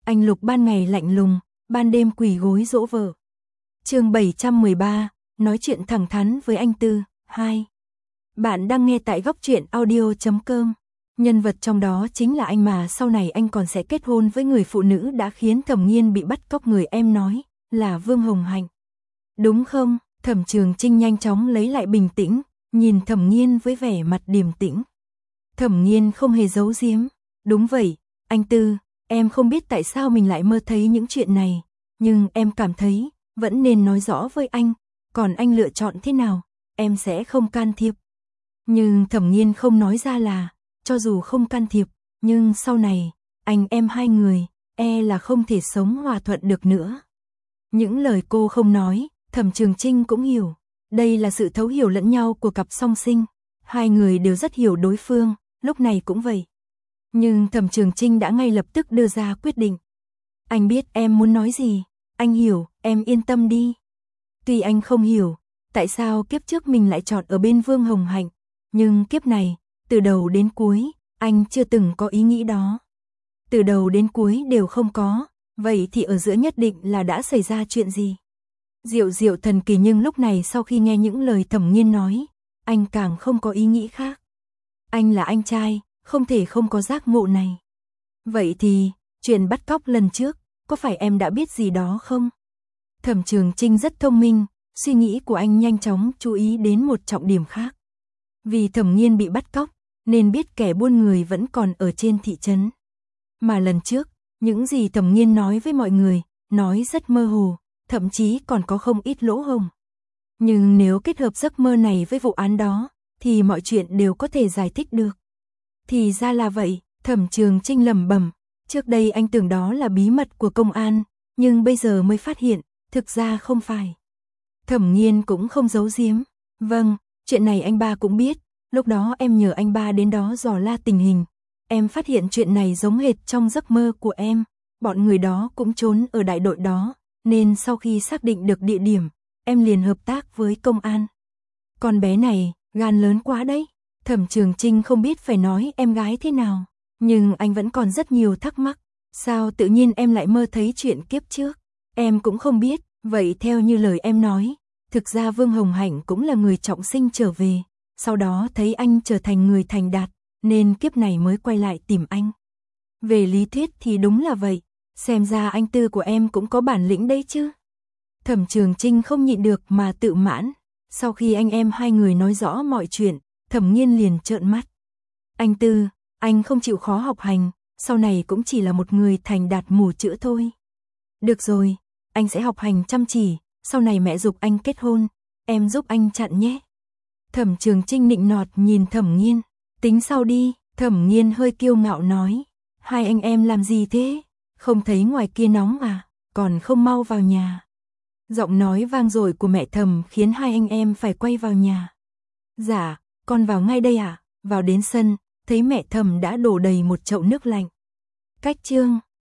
Anh Lục ban ngày lạnh lùng, ban đêm quỳ gối dỗ vợ. Chương 713, nói chuyện thẳng thắn với anh Tư, 2. Bạn đang nghe tại Góc Truyện Audio.com. Nhân vật trong đó chính là anh mà sau này anh còn sẽ kết hôn với người phụ nữ đã khiến Thẩm Nghiên bị bắt cóc, người em nói là Vương Hồng Hạnh. Đúng không? Thẩm Trường Chinh nhanh chóng lấy lại bình tĩnh, nhìn Thẩm Nghiên với vẻ mặt điềm tĩnh. Thẩm Nghiên không hề giấu giếm. Đúng vậy, anh Tư, em không biết tại sao mình lại mơ thấy những chuyện này, nhưng em cảm thấy vẫn nên nói rõ với anh, còn anh lựa chọn thế nào, em sẽ không can thiệp. Nhưng Thẩm Nghiên không nói ra là, cho dù không can thiệp, nhưng sau này, anh em hai người, là không thể sống hòa thuận được nữa. Những lời cô không nói, Thẩm Trường Chinh cũng hiểu. Đây là sự thấu hiểu lẫn nhau của cặp song sinh. Hai người đều rất hiểu đối phương, lúc này cũng vậy. Nhưng Thẩm Trường Chinh đã ngay lập tức đưa ra quyết định. Anh biết em muốn nói gì, anh hiểu, em yên tâm đi. Tuy anh không hiểu, tại sao kiếp trước mình lại chọn ở bên Vương Hồng Hạnh, nhưng kiếp này, từ đầu đến cuối, anh chưa từng có ý nghĩ đó. Từ đầu đến cuối đều không có, vậy thì ở giữa nhất định là đã xảy ra chuyện gì? Diệu diệu thần kỳ, nhưng lúc này sau khi nghe những lời Thẩm Nghiên nói, anh càng không có ý nghĩ khác. Anh là anh trai, không thể không có giác ngộ này. Vậy thì, chuyện bắt cóc lần trước, có phải em đã biết gì đó không? Thẩm Trường Chinh rất thông minh, suy nghĩ của anh nhanh chóng chú ý đến một trọng điểm khác. Vì Thẩm Nghiên bị bắt cóc, nên biết kẻ buôn người vẫn còn ở trên thị trấn. Mà lần trước, những gì Thẩm Nghiên nói với mọi người, nói rất mơ hồ, thậm chí còn có không ít lỗ hổng. Nhưng nếu kết hợp giấc mơ này với vụ án đó, thì mọi chuyện đều có thể giải thích được. Thì ra là vậy, Thẩm Trường Chinh lẩm bẩm, trước đây anh tưởng đó là bí mật của công an, nhưng bây giờ mới phát hiện, thực ra không phải. Thẩm Nghiên cũng không giấu giếm. Vâng, chuyện này anh ba cũng biết, lúc đó em nhờ anh ba đến đó dò la tình hình. Em phát hiện chuyện này giống hệt trong giấc mơ của em, bọn người đó cũng trốn ở đại đội đó, nên sau khi xác định được địa điểm, em liền hợp tác với công an. Con bé này, gan lớn quá đấy. Thẩm Trường Chinh không biết phải nói em gái thế nào, nhưng anh vẫn còn rất nhiều thắc mắc. Sao tự nhiên em lại mơ thấy chuyện kiếp trước? Em cũng không biết, vậy theo như lời em nói, thực ra Vương Hồng Hạnh cũng là người trọng sinh trở về, sau đó thấy anh trở thành người thành đạt, nên kiếp này mới quay lại tìm anh. Về lý thuyết thì đúng là vậy, xem ra anh Tư của em cũng có bản lĩnh đấy chứ. Thẩm Trường Chinh không nhịn được mà tự mãn, sau khi anh em hai người nói rõ mọi chuyện, Thẩm Nghiên liền trợn mắt. Anh Tư, anh không chịu khó học hành, sau này cũng chỉ là một người thành đạt mù chữ thôi. Được rồi, anh sẽ học hành chăm chỉ, sau này mẹ giục anh kết hôn, em giúp anh chặn nhé. Thẩm Trường Chinh nịnh nọt nhìn Thẩm Nghiên, tính sau đi. Thẩm Nghiên hơi kiêu ngạo nói, hai anh em làm gì thế? Không thấy ngoài kia nóng à, còn không mau vào nhà. Giọng nói vang dội của mẹ Thẩm khiến hai anh em phải quay vào nhà. Dạ, con vào ngay đây ạ. Vào đến sân, thấy mẹ Thẩm đã đổ đầy một chậu nước lạnh. Cách chương